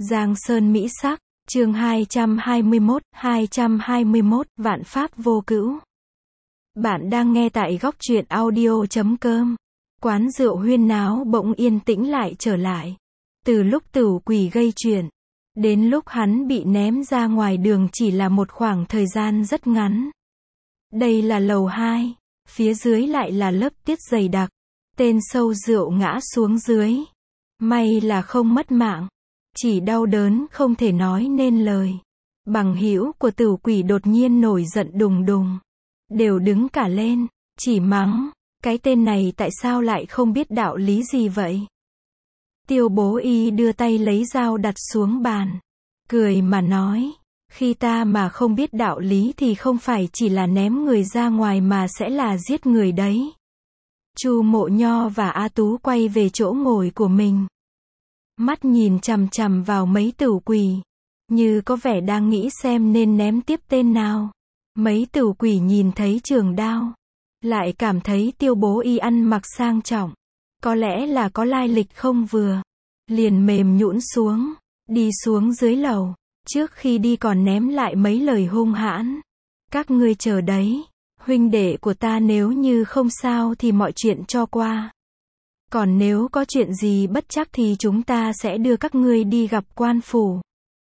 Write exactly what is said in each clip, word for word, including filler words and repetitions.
Giang Sơn Mỹ Sắc, chương hai trăm hai mươi mốt, hai trăm hai mươi mốt, vạn pháp vô cữu. Bạn đang nghe tại góc truyện audio chấm com. Quán rượu huyên náo bỗng yên tĩnh lại trở lại. Từ lúc Tửu Quỷ gây chuyện, đến lúc hắn bị ném ra ngoài đường chỉ là một khoảng thời gian rất ngắn. Đây là lầu hai, phía dưới lại là lớp tiết dày đặc. Tên sâu rượu ngã xuống dưới. May là không mất mạng, chỉ đau đớn không thể nói nên lời. Bằng hữu của Tửu Quỷ đột nhiên nổi giận đùng đùng, đều đứng cả lên, chỉ mắng, cái tên này tại sao lại không biết đạo lý gì vậy? Tiêu Bố Y đưa tay lấy dao đặt xuống bàn, cười mà nói, khi ta mà không biết đạo lý thì không phải chỉ là ném người ra ngoài mà sẽ là giết người đấy. Chu Mộ Nho và A Tú quay về chỗ ngồi của mình, mắt nhìn chằm chằm vào mấy Tửu Quỷ, như có vẻ đang nghĩ xem nên ném tiếp tên nào. Mấy Tửu Quỷ nhìn thấy trường đao, lại cảm thấy Tiêu Bố Y ăn mặc sang trọng, có lẽ là có lai lịch không vừa, liền mềm nhũn xuống, đi xuống dưới lầu. Trước khi đi còn ném lại mấy lời hung hãn. Các ngươi chờ đấy, huynh đệ của ta nếu như không sao thì mọi chuyện cho qua. Còn nếu có chuyện gì bất trắc thì chúng ta sẽ đưa các ngươi đi gặp quan phủ.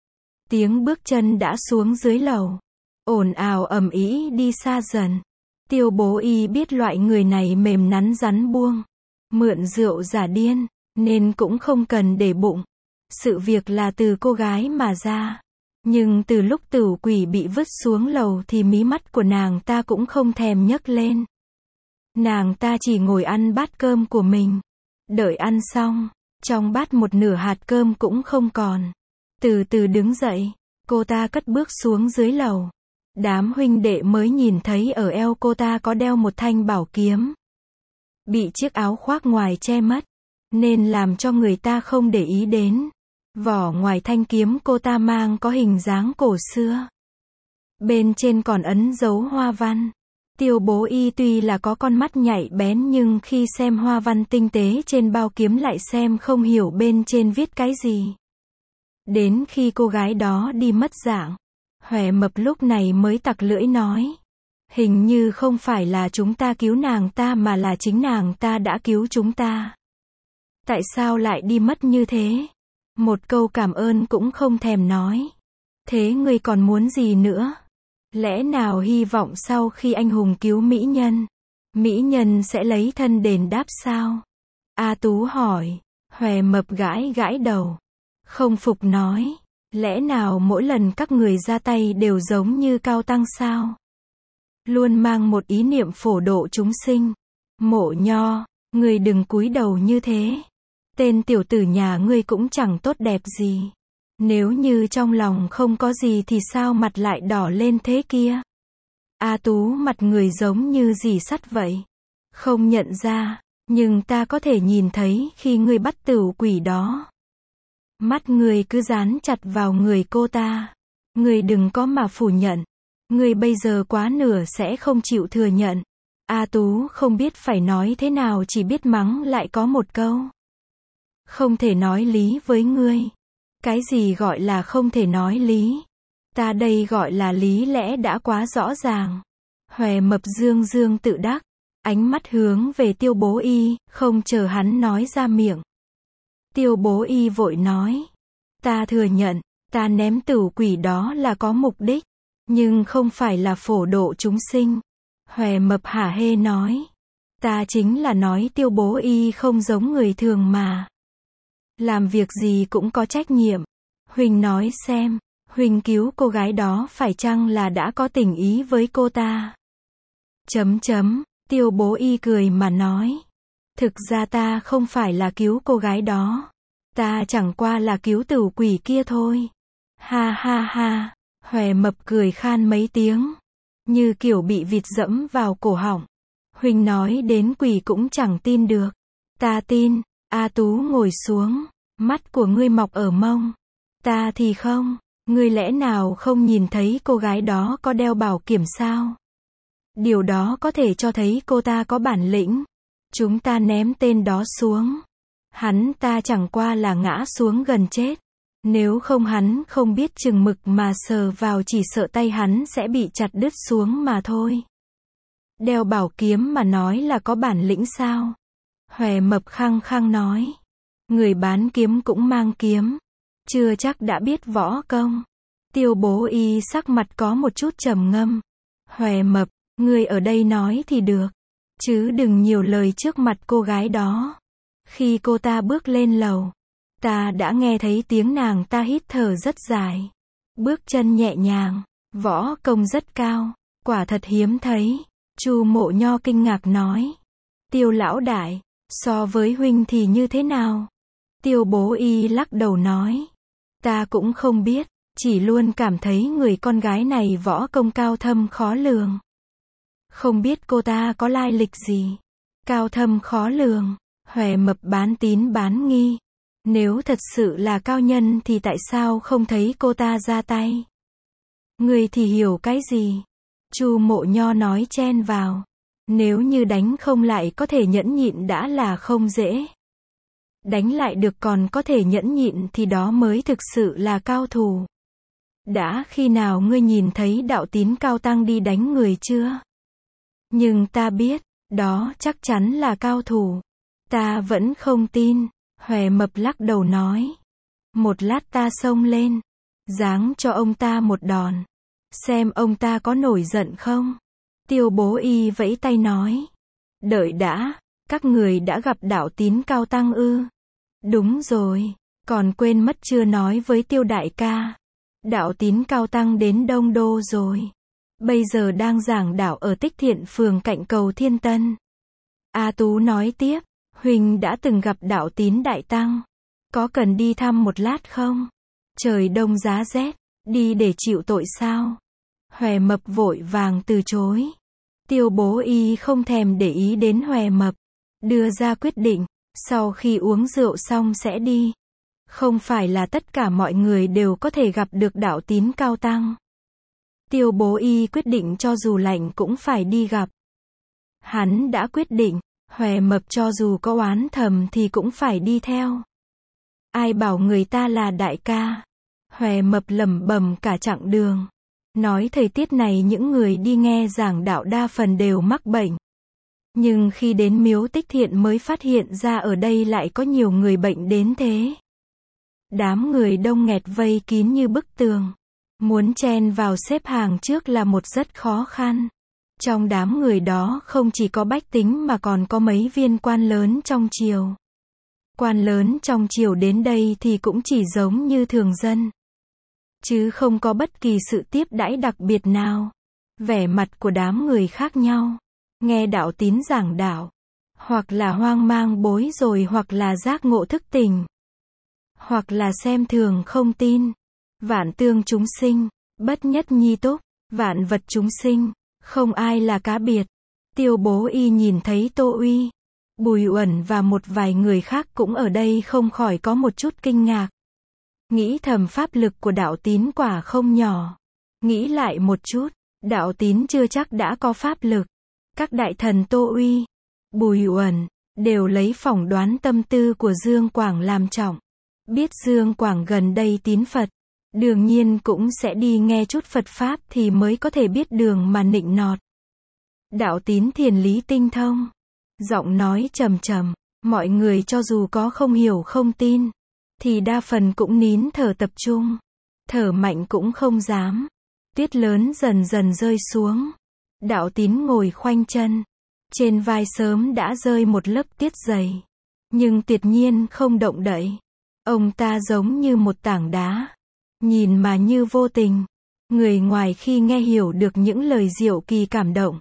Tiếng bước chân đã xuống dưới lầu, ồn ào ầm ĩ đi xa dần. Tiêu Bố Y biết loại người này mềm nắn rắn buông, mượn rượu giả điên, nên cũng không cần để bụng. Sự việc là từ cô gái mà ra. Nhưng từ lúc Tửu Quỷ bị vứt xuống lầu thì mí mắt của nàng ta cũng không thèm nhấc lên. Nàng ta chỉ ngồi ăn bát cơm của mình. Đợi ăn xong, trong bát một nửa hạt cơm cũng không còn. Từ từ đứng dậy, cô ta cất bước xuống dưới lầu. Đám huynh đệ mới nhìn thấy ở eo cô ta có đeo một thanh bảo kiếm. Bị chiếc áo khoác ngoài che mất, nên làm cho người ta không để ý đến. Vỏ ngoài thanh kiếm cô ta mang có hình dáng cổ xưa. Bên trên còn ấn dấu hoa văn. Tiêu Bố Y tuy là có con mắt nhạy bén nhưng khi xem hoa văn tinh tế trên bao kiếm lại xem không hiểu bên trên viết cái gì. Đến khi cô gái đó đi mất dạng, Hòe Mập lúc này mới tặc lưỡi nói, hình như không phải là chúng ta cứu nàng ta mà là chính nàng ta đã cứu chúng ta. Tại sao lại đi mất như thế? Một câu cảm ơn cũng không thèm nói. Thế ngươi còn muốn gì nữa? Lẽ nào hy vọng sau khi anh hùng cứu mỹ nhân, mỹ nhân sẽ lấy thân đền đáp sao? A Tú hỏi. Hòe Mập gãi gãi đầu, không phục nói, lẽ nào mỗi lần các người ra tay đều giống như Cao Tăng sao? Luôn mang một ý niệm phổ độ chúng sinh. Mộ Nho, ngươi đừng cúi đầu như thế. Tên tiểu tử nhà ngươi cũng chẳng tốt đẹp gì. Nếu như trong lòng không có gì thì sao mặt lại đỏ lên thế kia? A Tú mặt người giống như dì sắt vậy. Không nhận ra, nhưng ta có thể nhìn thấy khi ngươi bắt Tửu Quỷ đó. Mắt ngươi cứ dán chặt vào người cô ta. Ngươi đừng có mà phủ nhận. Ngươi bây giờ quá nửa sẽ không chịu thừa nhận. A Tú không biết phải nói thế nào, chỉ biết mắng lại có một câu. Không thể nói lý với ngươi. Cái gì gọi là không thể nói lý? Ta đây gọi là lý lẽ đã quá rõ ràng. Hòe Mập dương dương tự đắc, ánh mắt hướng về Tiêu Bố Y, không chờ hắn nói ra miệng. Tiêu Bố Y vội nói, ta thừa nhận, ta ném Tửu Quỷ đó là có mục đích, nhưng không phải là phổ độ chúng sinh. Hòe Mập hả hê nói, ta chính là nói Tiêu Bố Y không giống người thường mà. Làm việc gì cũng có trách nhiệm. Huỳnh nói xem, Huỳnh cứu cô gái đó phải chăng là đã có tình ý với cô ta? Chấm chấm, Tiêu Bố Y cười mà nói. Thực ra ta không phải là cứu cô gái đó. Ta chẳng qua là cứu Tửu Quỷ kia thôi. Ha ha ha, Hòe Mập cười khan mấy tiếng, như kiểu bị vịt dẫm vào cổ họng. Huỳnh nói đến quỷ cũng chẳng tin được. Ta tin. A Tú ngồi xuống, mắt của ngươi mọc ở mông. Ta thì không, ngươi lẽ nào không nhìn thấy cô gái đó có đeo bảo kiểm sao? Điều đó có thể cho thấy cô ta có bản lĩnh. Chúng ta ném tên đó xuống, hắn ta chẳng qua là ngã xuống gần chết. Nếu không hắn không biết chừng mực mà sờ vào chỉ sợ tay hắn sẽ bị chặt đứt xuống mà thôi. Đeo bảo kiếm mà nói là có bản lĩnh sao? Hòe Mập khăng khăng nói. Người bán kiếm cũng mang kiếm. Chưa chắc đã biết võ công. Tiêu Bố Y sắc mặt có một chút trầm ngâm. Hòe Mập, ngươi ở đây nói thì được. Chứ đừng nhiều lời trước mặt cô gái đó. Khi cô ta bước lên lầu, ta đã nghe thấy tiếng nàng ta hít thở rất dài. Bước chân nhẹ nhàng, võ công rất cao, quả thật hiếm thấy. Chu Mộ Nho kinh ngạc nói. Tiêu lão đại, so với huynh thì như thế nào? Tiêu Bố Y lắc đầu nói. Ta cũng không biết, chỉ luôn cảm thấy người con gái này võ công cao thâm khó lường. Không biết cô ta có lai lịch gì? Cao thâm khó lường, Hòe Mập bán tín bán nghi. Nếu thật sự là cao nhân thì tại sao không thấy cô ta ra tay? Người thì hiểu cái gì? Chu Mộ Nho nói chen vào. Nếu như đánh không lại có thể nhẫn nhịn đã là không dễ. Đánh lại được còn có thể nhẫn nhịn thì đó mới thực sự là cao thủ. Đã khi nào ngươi nhìn thấy Đạo Tín cao tăng đi đánh người chưa? Nhưng ta biết, đó chắc chắn là cao thủ. Ta vẫn không tin, Hòe Mập lắc đầu nói. Một lát ta xông lên, giáng cho ông ta một đòn. Xem ông ta có nổi giận không? Tiêu Bố Y vẫy tay nói. Đợi đã, các người đã gặp Đạo Tín cao tăng ư? Đúng rồi, còn quên mất chưa nói với Tiêu đại ca. Đạo Tín cao tăng đến Đông Đô rồi. Bây giờ đang giảng đạo ở Tích Thiện phường cạnh cầu Thiên Tân. A Tú nói tiếp, huynh đã từng gặp Đạo Tín đại tăng. Có cần đi thăm một lát không? Trời đông giá rét, đi để chịu tội sao? Hòe Mập vội vàng từ chối. Tiêu Bố Y không thèm để ý đến Hòe Mập, đưa ra quyết định, sau khi uống rượu xong sẽ đi. Không phải là tất cả mọi người đều có thể gặp được Đạo Tín cao tăng. Tiêu Bố Y quyết định cho dù lạnh cũng phải đi gặp. Hắn đã quyết định, Hòe Mập cho dù có oán thầm thì cũng phải đi theo. Ai bảo người ta là đại ca? Hòe Mập lẩm bẩm cả chặng đường. Nói thời tiết này những người đi nghe giảng đạo đa phần đều mắc bệnh. Nhưng khi đến miếu Tích Thiện mới phát hiện ra ở đây lại có nhiều người bệnh đến thế. Đám người đông nghẹt vây kín như bức tường. Muốn chen vào xếp hàng trước là một rất khó khăn. Trong đám người đó không chỉ có bách tính mà còn có mấy viên quan lớn trong triều. Quan lớn trong triều đến đây thì cũng chỉ giống như thường dân. Chứ không có bất kỳ sự tiếp đãi đặc biệt nào. Vẻ mặt của đám người khác nhau. Nghe Đạo Tín giảng đạo. Hoặc là hoang mang bối rồi hoặc là giác ngộ thức tỉnh. Hoặc là xem thường không tin. Vạn tương chúng sinh, bất nhất nhi túc, vạn vật chúng sinh, không ai là cá biệt. Tiêu Bố Y nhìn thấy Tô Uy, Bùi Uẩn và một vài người khác cũng ở đây không khỏi có một chút kinh ngạc. Nghĩ thầm pháp lực của Đạo Tín quả không nhỏ. Nghĩ lại một chút, Đạo Tín chưa chắc đã có pháp lực. Các đại thần Tô Uy, Bùi Uẩn, đều lấy phỏng đoán tâm tư của Dương Quảng làm trọng. Biết Dương Quảng gần đây tín Phật, đương nhiên cũng sẽ đi nghe chút Phật Pháp thì mới có thể biết đường mà nịnh nọt. Đạo Tín thiền lý tinh thông. Giọng nói trầm trầm, mọi người cho dù có không hiểu không tin, thì đa phần cũng nín thở tập trung. Thở mạnh cũng không dám. Tuyết lớn dần dần rơi xuống. Đạo Tín ngồi khoanh chân. Trên vai sớm đã rơi một lớp tiết dày. Nhưng tuyệt nhiên không động đậy. Ông ta giống như một tảng đá. Nhìn mà như vô tình. Người ngoài khi nghe hiểu được những lời diệu kỳ cảm động,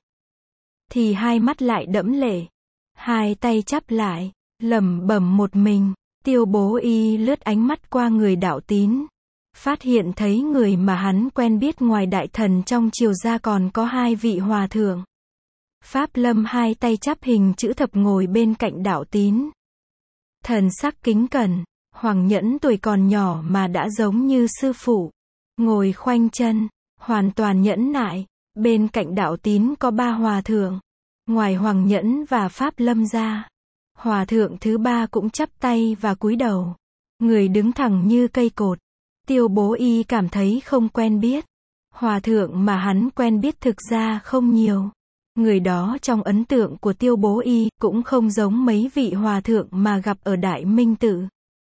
thì hai mắt lại đẫm lệ. Hai tay chắp lại, lẩm bẩm một mình. Tiêu Bố Y lướt ánh mắt qua người Đạo Tín. Phát hiện thấy người mà hắn quen biết ngoài đại thần trong triều ra còn có hai vị hòa thượng. Pháp Lâm hai tay chắp hình chữ thập ngồi bên cạnh Đạo Tín. Thần sắc kính cẩn. Hoàng Nhẫn tuổi còn nhỏ mà đã giống như sư phụ. Ngồi khoanh chân, hoàn toàn nhẫn nại. Bên cạnh Đạo Tín có ba hòa thượng. Ngoài Hoàng Nhẫn và Pháp Lâm ra, hòa thượng thứ ba cũng chắp tay và cúi đầu. Người đứng thẳng như cây cột. Tiêu Bố Y cảm thấy không quen biết. Hòa thượng mà hắn quen biết thực ra không nhiều. Người đó trong ấn tượng của Tiêu Bố Y cũng không giống mấy vị hòa thượng mà gặp ở Đại Minh Tự.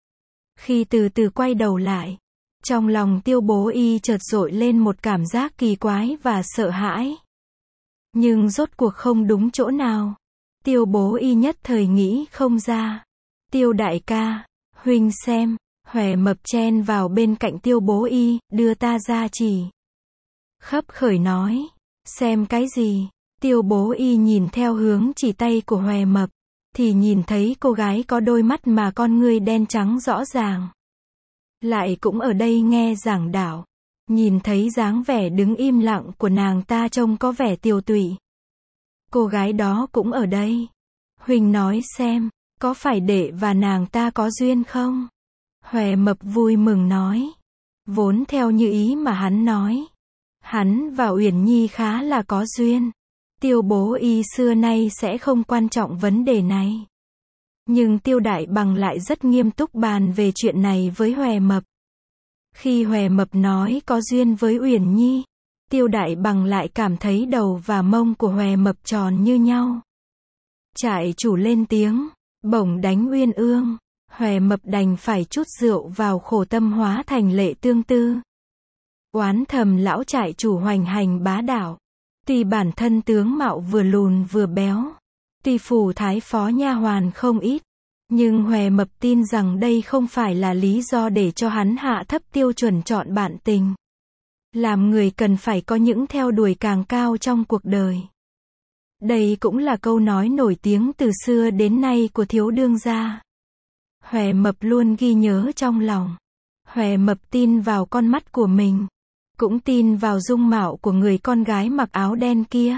Khi từ từ quay đầu lại, trong lòng Tiêu Bố Y chợt dội lên một cảm giác kỳ quái và sợ hãi. Nhưng rốt cuộc không đúng chỗ nào. Tiêu Bố Y nhất thời nghĩ không ra. Tiêu đại ca, huynh xem. Hòe Mập chen vào bên cạnh Tiêu Bố Y, đưa ta ra chỉ. Khấp khởi nói. Xem cái gì? Tiêu Bố Y nhìn theo hướng chỉ tay của Hòe Mập, thì nhìn thấy cô gái có đôi mắt mà con ngươi đen trắng rõ ràng. Lại cũng ở đây nghe giảng đạo. Nhìn thấy dáng vẻ đứng im lặng của nàng ta trông có vẻ tiều tụy. Cô gái đó cũng ở đây. Huynh nói xem, có phải đệ và nàng ta có duyên không? Hòe Mập vui mừng nói. Vốn theo như ý mà hắn nói. Hắn và Uyển Nhi khá là có duyên. Tiêu Bố Y xưa nay sẽ không quan trọng vấn đề này. Nhưng Tiêu Đại Bằng lại rất nghiêm túc bàn về chuyện này với Hòe Mập. Khi Hòe Mập nói có duyên với Uyển Nhi, Tiêu Đại Bằng lại cảm thấy đầu và mông của Hòe Mập tròn như nhau. Trại chủ lên tiếng, bổng đánh Uyên Ương. Hòe Mập đành phải chút rượu vào khổ tâm hóa thành lệ tương tư. Oán thầm lão trại chủ hoành hành bá đạo. Tuy bản thân tướng mạo vừa lùn vừa béo, tuy phủ thái phó nha hoàn không ít, nhưng Hòe Mập tin rằng đây không phải là lý do để cho hắn hạ thấp tiêu chuẩn chọn bạn tình. Làm người cần phải có những theo đuổi càng cao trong cuộc đời. Đây cũng là câu nói nổi tiếng từ xưa đến nay của thiếu đương gia. Hòe Mập luôn ghi nhớ trong lòng. Hòe Mập tin vào con mắt của mình, cũng tin vào dung mạo của người con gái mặc áo đen kia.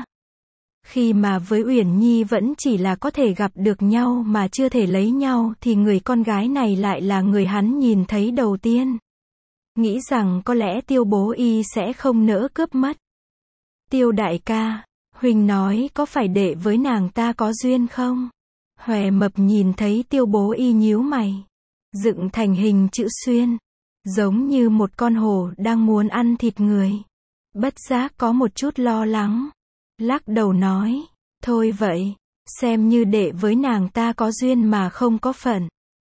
Khi mà với Uyển Nhi vẫn chỉ là có thể gặp được nhau mà chưa thể lấy nhau thì người con gái này lại là người hắn nhìn thấy đầu tiên. Nghĩ rằng có lẽ Tiêu Bố Y sẽ không nỡ cướp mất. Tiêu đại ca, huynh nói có phải đệ với nàng ta có duyên không? Hòe Mập nhìn thấy Tiêu Bố Y nhíu mày, dựng thành hình chữ xuyên, giống như một con hổ đang muốn ăn thịt người. Bất giác có một chút lo lắng, lắc đầu nói, thôi vậy, xem như đệ với nàng ta có duyên mà không có phận.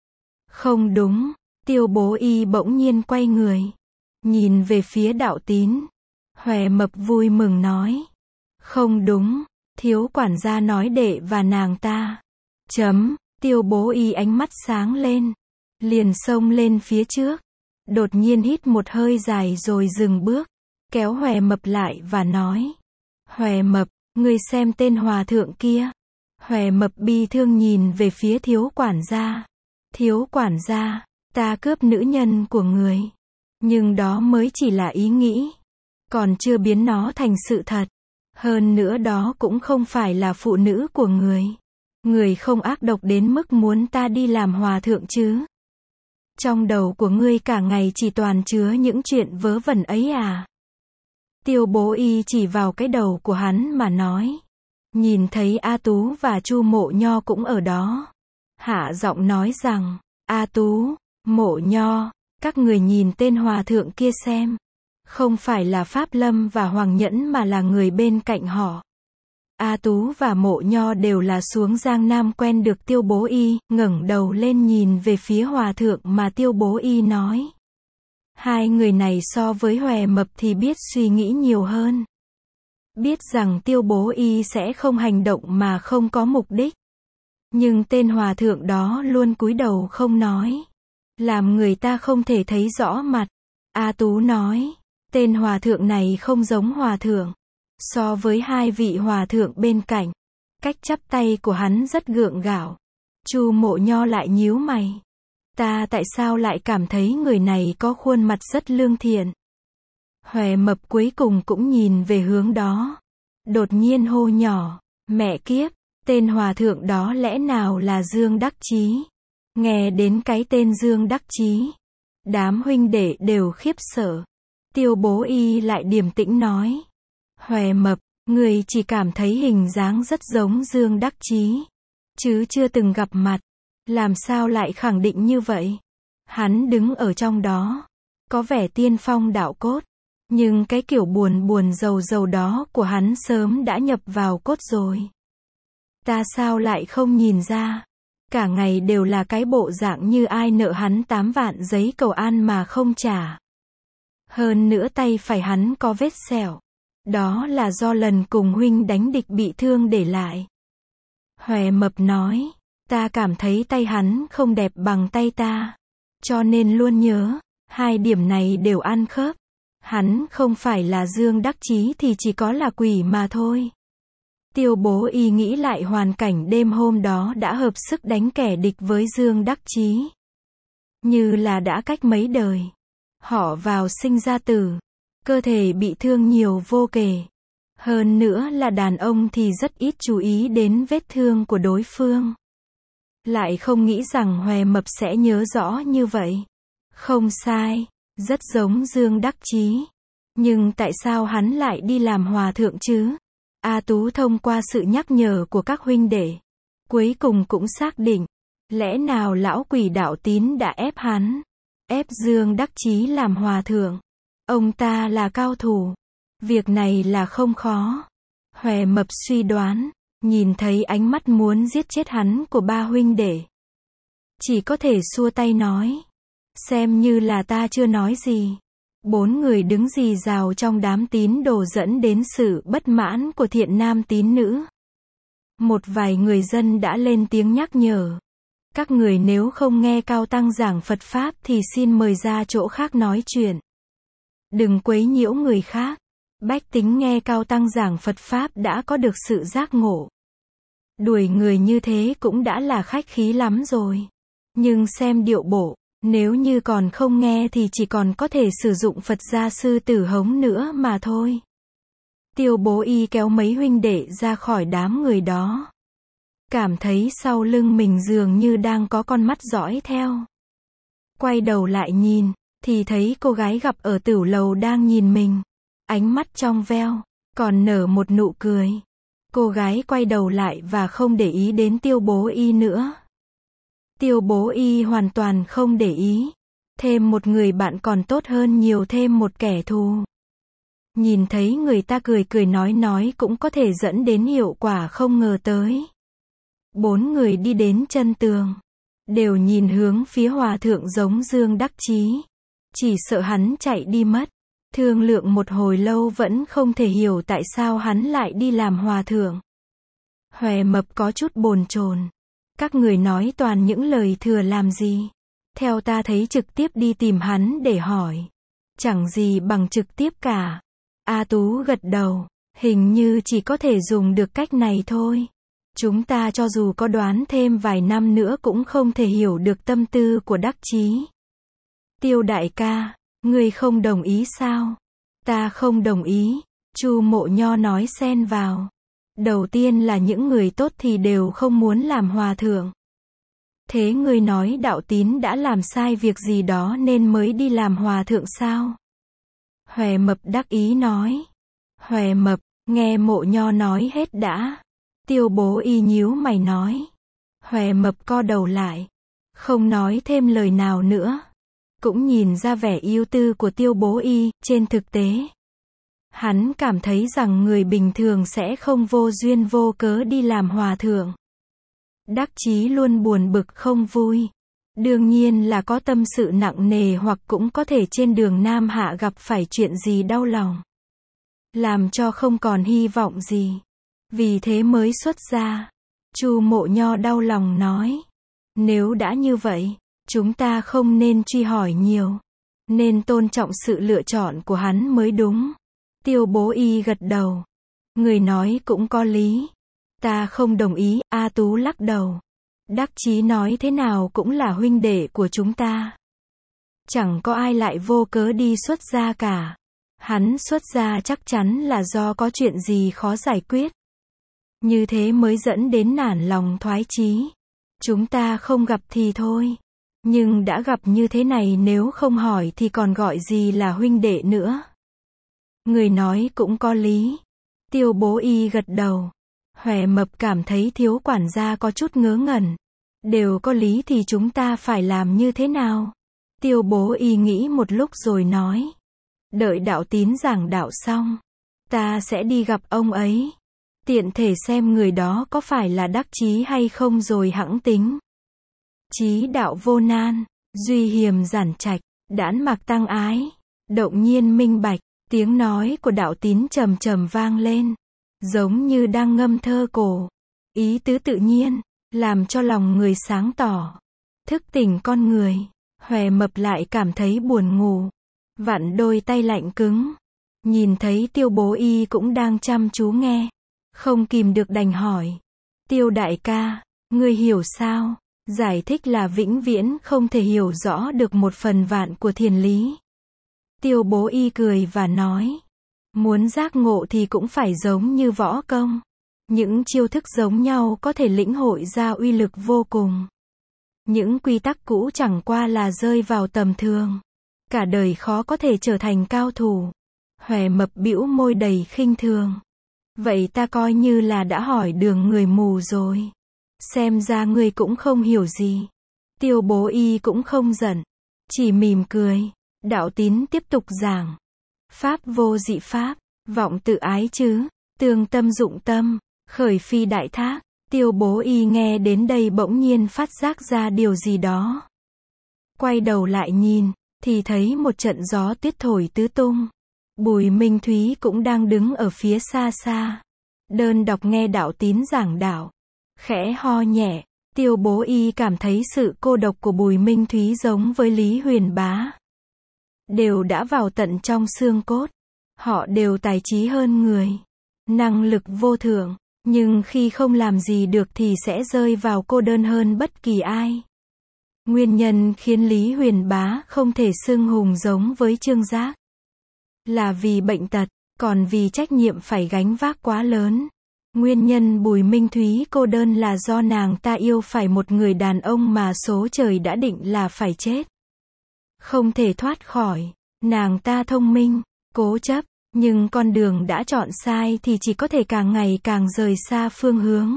Không đúng. Tiêu Bố Y bỗng nhiên quay người, nhìn về phía Đạo Tín. Hòe Mập vui mừng nói, không đúng, thiếu quản gia nói đệ và nàng ta. Chấm. Tiêu Bố Y ánh mắt sáng lên, liền xông lên phía trước, đột nhiên hít một hơi dài rồi dừng bước, kéo Hòe Mập lại và nói, Hòe Mập, ngươi xem tên hòa thượng kia. Hòe Mập bi thương nhìn về phía thiếu quản gia. Thiếu quản gia, ta cướp nữ nhân của người, nhưng đó mới chỉ là ý nghĩ, còn chưa biến nó thành sự thật. Hơn nữa đó cũng không phải là phụ nữ của người. Người không ác độc đến mức muốn ta đi làm hòa thượng chứ? Trong đầu của ngươi cả ngày chỉ toàn chứa những chuyện vớ vẩn ấy à? Tiêu Bố Y chỉ vào cái đầu của hắn mà nói. Nhìn thấy A Tú và Chu Mộ Nho cũng ở đó. Hạ giọng nói rằng, A Tú, Mộ Nho, các người nhìn tên hòa thượng kia xem. Không phải là Pháp Lâm và Hoàng Nhẫn mà là người bên cạnh họ. A Tú và Mộ Nho đều là xuống Giang Nam quen được Tiêu Bố Y, ngẩng đầu lên nhìn về phía hòa thượng mà Tiêu Bố Y nói. Hai người này so với Hòe Mập thì biết suy nghĩ nhiều hơn. Biết rằng Tiêu Bố Y sẽ không hành động mà không có mục đích. Nhưng tên hòa thượng đó luôn cúi đầu không nói, làm người ta không thể thấy rõ mặt. A Tú nói, tên hòa thượng này không giống hòa thượng. So với hai vị hòa thượng bên cạnh, cách chắp tay của hắn rất gượng gạo. Chu Mộ Nho lại nhíu mày. Ta tại sao lại cảm thấy người này có khuôn mặt rất lương thiện? Hòe Mập cuối cùng cũng nhìn về hướng đó. Đột nhiên hô nhỏ, mẹ kiếp, tên hòa thượng đó lẽ nào là Dương Đắc Chí? Nghe đến cái tên Dương Đắc Chí, đám huynh đệ đều khiếp sợ. Tiêu Bố Y lại điềm tĩnh nói, Hòe Mập, người chỉ cảm thấy hình dáng rất giống Dương Đắc Chí, chứ chưa từng gặp mặt. Làm sao lại khẳng định như vậy? Hắn đứng ở trong đó, có vẻ tiên phong đạo cốt. Nhưng cái kiểu buồn buồn rầu rầu đó của hắn sớm đã nhập vào cốt rồi. Ta sao lại không nhìn ra? Cả ngày đều là cái bộ dạng như ai nợ hắn tám vạn giấy cầu an mà không trả. Hơn nữa tay phải hắn có vết sẹo. Đó là do lần cùng huynh đánh địch bị thương để lại. Hòe Mập nói, ta cảm thấy tay hắn không đẹp bằng tay ta. Cho nên luôn nhớ, hai điểm này đều ăn khớp. Hắn không phải là Dương Đắc Chí thì chỉ có là quỷ mà thôi. Tiêu Bố Y nghĩ lại hoàn cảnh đêm hôm đó đã hợp sức đánh kẻ địch với Dương Đắc Chí. Như là đã cách mấy đời. Họ vào sinh ra tử. Cơ thể bị thương nhiều vô kể. Hơn nữa là đàn ông thì rất ít chú ý đến vết thương của đối phương. Lại không nghĩ rằng Hòe Mập sẽ nhớ rõ như vậy. Không sai, rất giống Dương Đắc Chí. Nhưng tại sao hắn lại đi làm hòa thượng chứ? A Tú thông qua sự nhắc nhở của các huynh đệ, cuối cùng cũng xác định, lẽ nào lão quỷ Đạo Tín đã ép hắn, ép Dương Đắc Chí làm hòa thượng. Ông ta là cao thủ. Việc này là không khó. Hòe Mập suy đoán, nhìn thấy ánh mắt muốn giết chết hắn của ba huynh đệ. Chỉ có thể xua tay nói, xem như là ta chưa nói gì. Bốn người đứng rì rào trong đám tín đồ dẫn đến sự bất mãn của thiện nam tín nữ. Một vài người dân đã lên tiếng nhắc nhở. Các người nếu không nghe Cao Tăng giảng Phật Pháp thì xin mời ra chỗ khác nói chuyện. Đừng quấy nhiễu người khác. Bách tính nghe Cao Tăng giảng Phật Pháp đã có được sự giác ngộ. Đuổi người như thế cũng đã là khách khí lắm rồi. Nhưng xem điệu bộ, nếu như còn không nghe thì chỉ còn có thể sử dụng Phật gia sư tử hống nữa mà thôi. Tiêu Bố Y kéo mấy huynh đệ ra khỏi đám người đó. Cảm thấy sau lưng mình dường như đang có con mắt dõi theo. Quay đầu lại nhìn, thì thấy cô gái gặp ở tửu lầu đang nhìn mình. Ánh mắt trong veo, còn nở một nụ cười. Cô gái quay đầu lại và không để ý đến Tiêu Bố Y nữa. Tiêu Bố Y hoàn toàn không để ý. Thêm một người bạn còn tốt hơn nhiều thêm một kẻ thù. Nhìn thấy người ta cười cười nói nói cũng có thể dẫn đến hiệu quả không ngờ tới. Bốn người đi đến chân tường. Đều nhìn hướng phía hòa thượng giống Dương Đắc Chí. Chỉ sợ hắn chạy đi mất. Thương lượng một hồi lâu vẫn không thể hiểu tại sao hắn lại đi làm hòa thượng. Hòe Mập có chút bồn chồn. Các người nói toàn những lời thừa làm gì? Theo ta thấy trực tiếp đi tìm hắn để hỏi. Chẳng gì bằng trực tiếp cả. A Tú gật đầu. Hình như chỉ có thể dùng được cách này thôi. Chúng ta cho dù có đoán thêm vài năm nữa cũng không thể hiểu được tâm tư của Đắc Chí. Tiêu đại ca, ngươi không đồng ý sao? Ta không đồng ý. Chu Mộ Nho nói xen vào. Đầu tiên là những người tốt thì đều không muốn làm hòa thượng. Thế ngươi nói Đạo Tín đã làm sai việc gì đó nên mới đi làm hòa thượng sao? Hòe Mập đắc ý nói. Hòe Mập, nghe Mộ Nho nói hết đã. Tiêu Bố Y nhíu mày nói. Hòe Mập co đầu lại. Không nói thêm lời nào nữa. Cũng nhìn ra vẻ ưu tư của Tiêu Bố Y, trên thực tế. Hắn cảm thấy rằng người bình thường sẽ không vô duyên vô cớ đi làm hòa thượng. Đắc Chí luôn buồn bực không vui. Đương nhiên là có tâm sự nặng nề hoặc cũng có thể trên đường Nam Hạ gặp phải chuyện gì đau lòng. Làm cho không còn hy vọng gì. Vì thế mới xuất gia. Chu Mộ Nho đau lòng nói. Nếu đã như vậy, chúng ta không nên truy hỏi nhiều. Nên tôn trọng sự lựa chọn của hắn mới đúng. Tiêu Bố Y gật đầu. Người nói cũng có lý. Ta không đồng ý. A Tú lắc đầu. Đắc Chí nói thế nào cũng là huynh đệ của chúng ta. Chẳng có ai lại vô cớ đi xuất gia cả. Hắn xuất gia chắc chắn là do có chuyện gì khó giải quyết. Như thế mới dẫn đến nản lòng thoái chí. Chúng ta không gặp thì thôi. Nhưng đã gặp như thế này nếu không hỏi thì còn gọi gì là huynh đệ nữa. Người nói cũng có lý. Tiêu Bố Y gật đầu. Hòe Mập cảm thấy thiếu quản gia có chút ngớ ngẩn. Đều có lý thì chúng ta phải làm như thế nào? Tiêu Bố Y nghĩ một lúc rồi nói. Đợi đạo tín giảng đạo xong, ta sẽ đi gặp ông ấy. Tiện thể xem người đó có phải là đắc chí hay không rồi hẵng tính. Chí đạo vô nan, duy hiềm giản trạch, đãn mặc tăng ái, động nhiên minh bạch. Tiếng nói của đạo tín trầm trầm vang lên, giống như đang ngâm thơ cổ. Ý tứ tự nhiên, làm cho lòng người sáng tỏ, thức tỉnh con người. Hòe Mập lại cảm thấy buồn ngủ, vặn đôi tay lạnh cứng. Nhìn thấy Tiêu Bố Y cũng đang chăm chú nghe, không kìm được đành hỏi. Tiêu đại ca, ngươi hiểu sao? Giải thích là vĩnh viễn không thể hiểu rõ được một phần vạn của thiền lý. Tiêu Bố Y cười và nói. Muốn giác ngộ thì cũng phải giống như võ công. Những chiêu thức giống nhau có thể lĩnh hội ra uy lực vô cùng. Những quy tắc cũ chẳng qua là rơi vào tầm thường. Cả đời khó có thể trở thành cao thủ. Hòe Mập bĩu môi đầy khinh thường. Vậy ta coi như là đã hỏi đường người mù rồi. Xem ra ngươi cũng không hiểu gì. Tiêu Bố Y cũng không giận, chỉ mỉm cười. Đạo tín tiếp tục giảng. Pháp vô dị pháp, vọng tự ái chứ, tương tâm dụng tâm, khởi phi đại thác. Tiêu Bố Y nghe đến đây bỗng nhiên phát giác ra điều gì đó. Quay đầu lại nhìn, thì thấy một trận gió tuyết thổi tứ tung. Bùi Minh Thúy cũng đang đứng ở phía xa xa. Đơn độc nghe đạo tín giảng đạo. Khẽ ho nhẹ, Tiêu Bố Y cảm thấy sự cô độc của Bùi Minh Thúy giống với Lý Huyền Bá. Đều đã vào tận trong xương cốt. Họ đều tài trí hơn người. Năng lực vô thượng. Nhưng khi không làm gì được thì sẽ rơi vào cô đơn hơn bất kỳ ai. Nguyên nhân khiến Lý Huyền Bá không thể xưng hùng giống với Trương Giác. Là vì bệnh tật, còn vì trách nhiệm phải gánh vác quá lớn. Nguyên nhân Bùi Minh Thúy cô đơn là do nàng ta yêu phải một người đàn ông mà số trời đã định là phải chết. Không thể thoát khỏi. Nàng ta thông minh, cố chấp, nhưng con đường đã chọn sai thì chỉ có thể càng ngày càng rời xa phương hướng.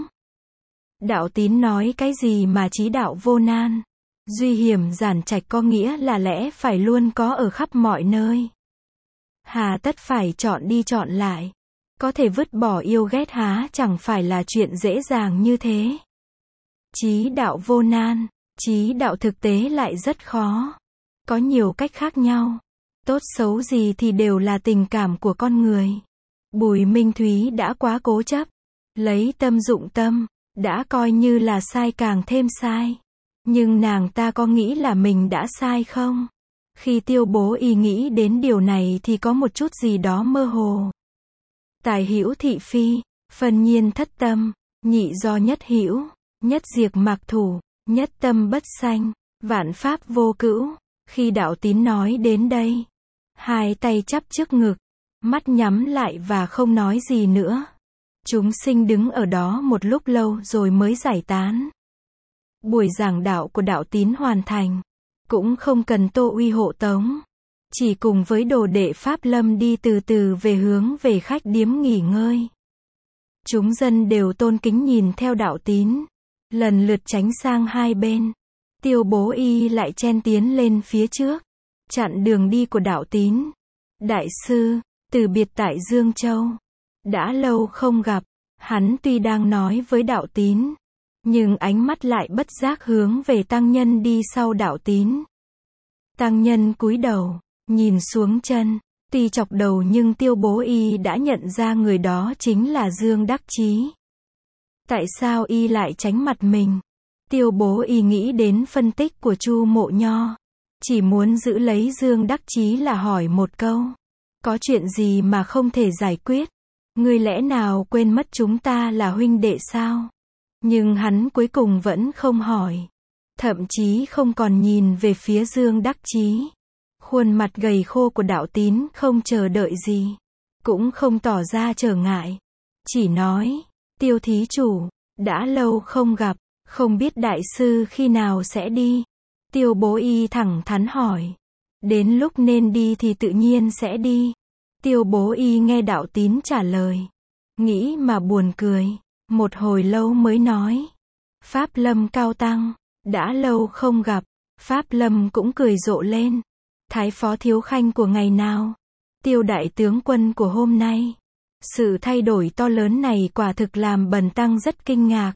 Đạo tín nói cái gì mà chí đạo vô nan, duy hiểm giản trạch có nghĩa là lẽ phải luôn có ở khắp mọi nơi. Hà tất phải chọn đi chọn lại. Có thể vứt bỏ yêu ghét há chẳng phải là chuyện dễ dàng như thế. Chí đạo vô nan, chí đạo thực tế lại rất khó. Có nhiều cách khác nhau. Tốt xấu gì thì đều là tình cảm của con người. Bùi Minh Thúy đã quá cố chấp. Lấy tâm dụng tâm, đã coi như là sai càng thêm sai. Nhưng nàng ta có nghĩ là mình đã sai không? Khi Tiêu Bố Y nghĩ đến điều này thì có một chút gì đó mơ hồ. Tài hữu thị phi, phân nhiên thất tâm, nhị do nhất hữu, nhất diệt mạc thủ, nhất tâm bất sanh, vạn pháp vô cữu. Khi đạo tín nói đến đây, hai tay chắp trước ngực, mắt nhắm lại và không nói gì nữa. Chúng sinh đứng ở đó một lúc lâu rồi mới giải tán. Buổi giảng đạo của đạo tín hoàn thành, cũng không cần Tô Uy hộ tống. Chỉ cùng với đồ đệ Pháp Lâm đi từ từ về hướng về khách điếm nghỉ ngơi. Chúng dân đều tôn kính nhìn theo đạo tín, lần lượt tránh sang hai bên. Tiêu Bố Y lại chen tiến lên phía trước, chặn đường đi của đạo tín. Đại sư, từ biệt tại Dương Châu. Đã lâu không gặp, hắn tuy đang nói với đạo tín, nhưng ánh mắt lại bất giác hướng về tăng nhân đi sau đạo tín. Tăng nhân cúi đầu, nhìn xuống chân, tuy chọc đầu nhưng Tiêu Bố Y đã nhận ra người đó chính là Dương Đắc Chí. Tại sao y lại tránh mặt mình? Tiêu Bố Y nghĩ đến phân tích của Chu Mộ Nho, chỉ muốn giữ lấy Dương Đắc Chí là hỏi một câu. Có chuyện gì mà không thể giải quyết? Ngươi lẽ nào quên mất chúng ta là huynh đệ sao? Nhưng hắn cuối cùng vẫn không hỏi. Thậm chí không còn nhìn về phía Dương Đắc Chí. Khuôn mặt gầy khô của đạo tín không chờ đợi gì, cũng không tỏ ra trở ngại. Chỉ nói, Tiêu thí chủ, đã lâu không gặp, không biết đại sư khi nào sẽ đi? Tiêu Bố Y thẳng thắn hỏi. Đến lúc nên đi thì tự nhiên sẽ đi. Tiêu Bố Y nghe đạo tín trả lời, nghĩ mà buồn cười. Một hồi lâu mới nói. Pháp Lâm cao tăng, đã lâu không gặp, Pháp Lâm cũng cười rộ lên. Thái phó thiếu khanh của ngày nào? Tiêu đại tướng quân của hôm nay. Sự thay đổi to lớn này quả thực làm bần tăng rất kinh ngạc.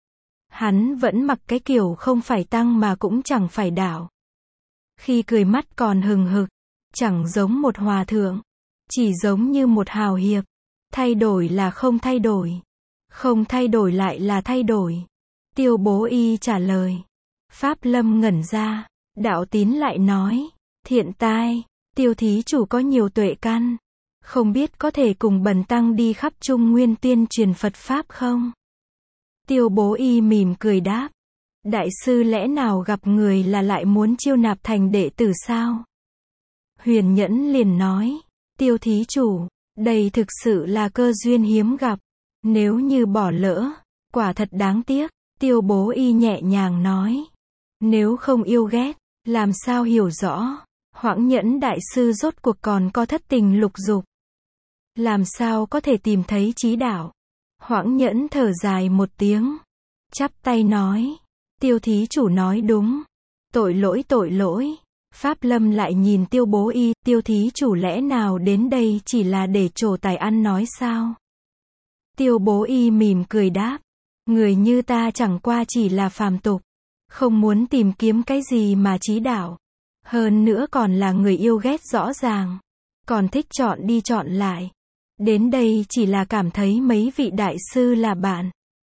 Hắn vẫn mặc cái kiểu không phải tăng mà cũng chẳng phải đảo. Khi cười mắt còn hừng hực, chẳng giống một hòa thượng, chỉ giống như một hào hiệp. Thay đổi là không thay đổi, không thay đổi lại là thay đổi. Tiêu Bố Y trả lời. Pháp Lâm ngẩn ra, Đạo Tín lại nói, thiện tai, Tiêu thí chủ có nhiều tuệ căn, không biết có thể cùng bần tăng đi khắp Trung Nguyên tuyên truyền Phật Pháp không? Tiêu Bố Y mỉm cười đáp, đại sư lẽ nào gặp người là lại muốn chiêu nạp thành đệ tử sao? Huyền Nhẫn liền nói, Tiêu thí chủ, đây thực sự là cơ duyên hiếm gặp, nếu như bỏ lỡ, quả thật đáng tiếc. Tiêu Bố Y nhẹ nhàng nói, nếu không yêu ghét, làm sao hiểu rõ, Hoãng Nhẫn đại sư rốt cuộc còn có thất tình lục dục, làm sao có thể tìm thấy chí đạo. Hoãng Nhẫn thở dài một tiếng, chắp tay nói, Tiêu thí chủ nói đúng, tội lỗi tội lỗi. Pháp Lâm lại nhìn Tiêu Bố Y, Tiêu thí chủ lẽ nào đến đây chỉ là để trổ tài ăn nói sao? Tiêu Bố Y mỉm cười đáp, người như ta chẳng qua chỉ là phàm tục, không muốn tìm kiếm cái gì mà chí đạo, hơn nữa còn là người yêu ghét rõ ràng, còn thích chọn đi chọn lại. Đến đây chỉ là cảm thấy mấy vị đại sư là bạn,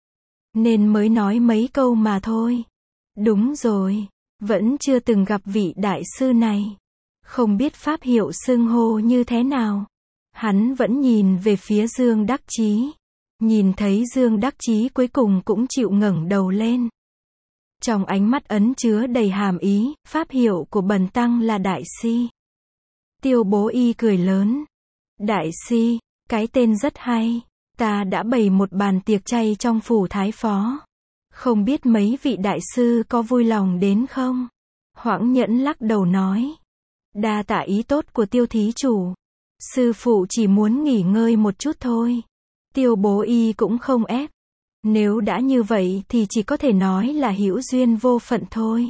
nên mới nói mấy câu mà thôi. Đúng rồi, vẫn chưa từng gặp vị đại sư này, không biết pháp hiệu xưng hô như thế nào. Hắn vẫn nhìn về phía Dương Đắc Chí, nhìn thấy Dương Đắc Chí cuối cùng cũng chịu ngẩng đầu lên. Trong ánh mắt ẩn chứa đầy hàm ý, pháp hiệu của bần tăng là Đại Si. Tiêu Bố Y cười lớn, Đại Si, cái tên rất hay, ta đã bày một bàn tiệc chay trong phủ thái phó. Không biết mấy vị đại sư có vui lòng đến không? Hoãng Nhẫn lắc đầu nói, đa tạ ý tốt của Tiêu thí chủ, sư phụ chỉ muốn nghỉ ngơi một chút thôi. Tiêu Bố Y cũng không ép, nếu đã như vậy thì chỉ có thể nói là hữu duyên vô phận thôi.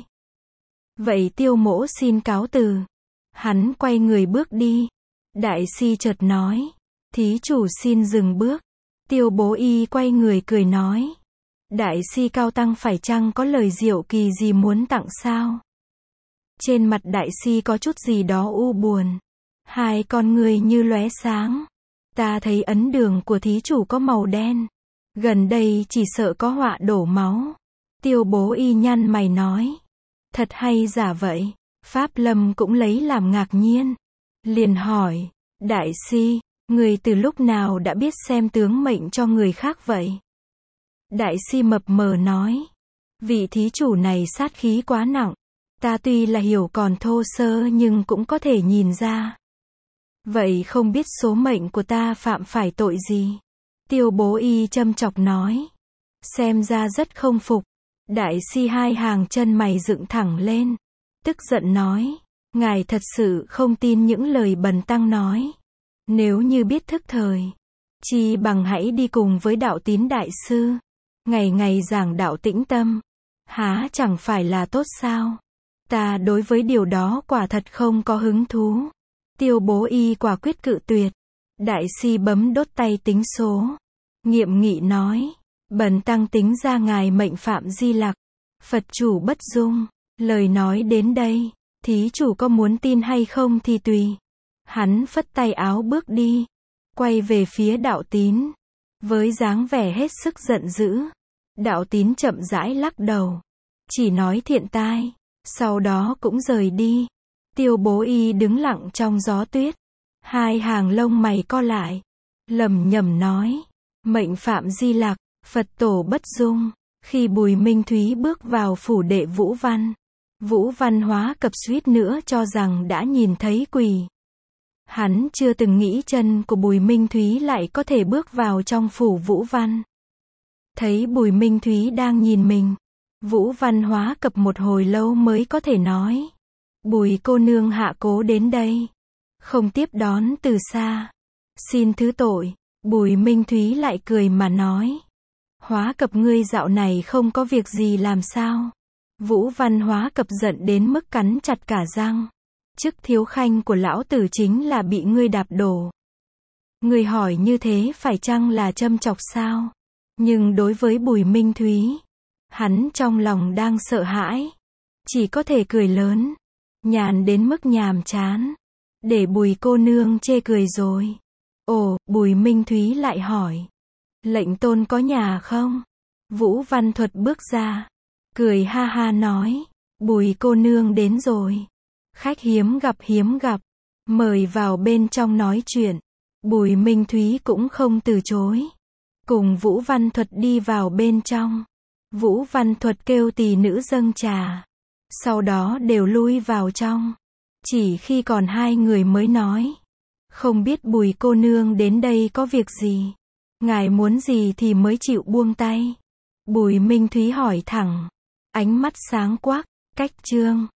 Vậy Tiêu mỗ xin cáo từ. Hắn quay người bước đi. Đại Si chợt nói, thí chủ xin dừng bước. Tiêu Bố Y quay người cười nói, Đại Si cao tăng phải chăng có lời diệu kỳ gì muốn tặng sao? Trên mặt Đại Si có chút gì đó u buồn, hai con người như lóe sáng. Ta thấy ấn đường của thí chủ có màu đen, gần đây chỉ sợ có họa đổ máu. Tiêu Bố Y nhăn mày nói, thật hay giả vậy? Pháp Lâm cũng lấy làm ngạc nhiên, liền hỏi, Đại Si, người từ lúc nào đã biết xem tướng mệnh cho người khác vậy? Đại Si mập mờ nói, vị thí chủ này sát khí quá nặng, ta tuy là hiểu còn thô sơ nhưng cũng có thể nhìn ra. Vậy không biết số mệnh của ta phạm phải tội gì? Tiêu Bố Y châm chọc nói, xem ra rất không phục. Đại Si hai hàng chân mày dựng thẳng lên, tức giận nói, ngài thật sự không tin những lời bần tăng nói. Nếu như biết thức thời, chi bằng hãy đi cùng với Đạo Tín đại sư, ngày ngày giảng đạo tĩnh tâm, há chẳng phải là tốt sao? Ta đối với điều đó quả thật không có hứng thú. Tiêu Bố Y quả quyết cự tuyệt. Đại Si bấm đốt tay tính số, nghiệm nghị nói, bần tăng tính ra ngài mệnh phạm Di Lặc, Phật chủ bất dung. Lời nói đến đây, thí chủ có muốn tin hay không thì tùy. Hắn phất tay áo bước đi, quay về phía Đạo Tín, với dáng vẻ hết sức giận dữ. Đạo Tín chậm rãi lắc đầu, chỉ nói thiện tai, sau đó cũng rời đi. Tiêu Bố Y đứng lặng trong gió tuyết, hai hàng lông mày co lại, lẩm nhẩm nói, mệnh phạm Di Lặc, Phật tổ bất dung. Khi Bùi Minh Thúy bước vào phủ đệ Vũ Văn, Vũ Văn hóa cập suýt nữa cho rằng đã nhìn thấy quỷ. Hắn chưa từng nghĩ chân của Bùi Minh Thúy lại có thể bước vào trong phủ Vũ Văn. Thấy Bùi Minh Thúy đang nhìn mình, Vũ Văn hóa cập một hồi lâu mới có thể nói, Bùi cô nương hạ cố đến đây, không tiếp đón từ xa, xin thứ tội. Bùi Minh Thúy lại cười mà nói, hóa cập ngươi dạo này không có việc gì làm sao? Vũ Văn Hóa cập giận đến mức cắn chặt cả răng. Chức thiếu khanh của lão tử chính là bị ngươi đạp đổ. Ngươi hỏi như thế phải chăng là châm chọc sao? Nhưng đối với Bùi Minh Thúy, hắn trong lòng đang sợ hãi. Chỉ có thể cười lớn. Nhàn đến mức nhàm chán. Để Bùi cô nương chê cười rồi. Ồ, Bùi Minh Thúy lại hỏi. Lệnh tôn có nhà không? Vũ Văn Thuật bước ra. Cười ha ha nói. Bùi cô nương đến rồi. Khách hiếm gặp hiếm gặp. Mời vào bên trong nói chuyện. Bùi Minh Thúy cũng không từ chối. Cùng Vũ Văn Thuật đi vào bên trong. Vũ Văn Thuật kêu tỳ nữ dâng trà. Sau đó đều lui vào trong. Chỉ khi còn hai người mới nói. Không biết Bùi cô nương đến đây có việc gì? Ngài muốn gì thì mới chịu buông tay? Bùi Minh Thúy hỏi thẳng. Ánh mắt sáng quắc, cách trương.